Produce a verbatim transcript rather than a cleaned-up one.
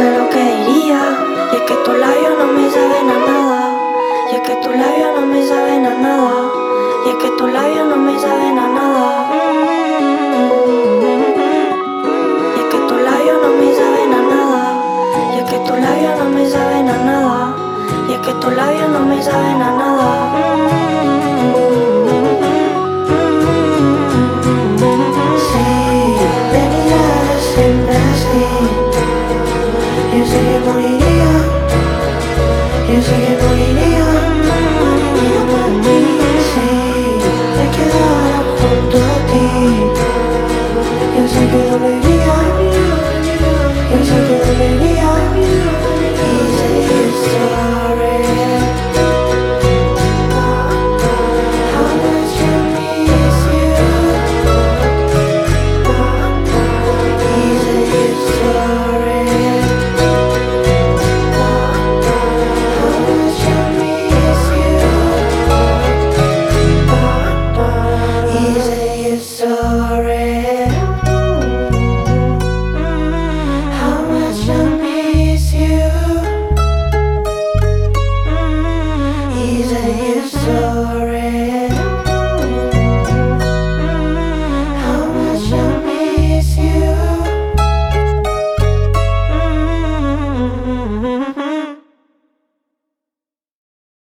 sé lo que diría. Y es que tus labios no me saben a nada. Y es que tus labios no me saben a nada. Y es que tus labios no me saben a nada. Y es que tus labios no me saben a nada. Y es que tus labios no me saben a nada. Y es que tus labios no me saben a nada. Yo sé que moriría, yo sé que moriría. Si me quedara junto a ti, yo sé que dolería.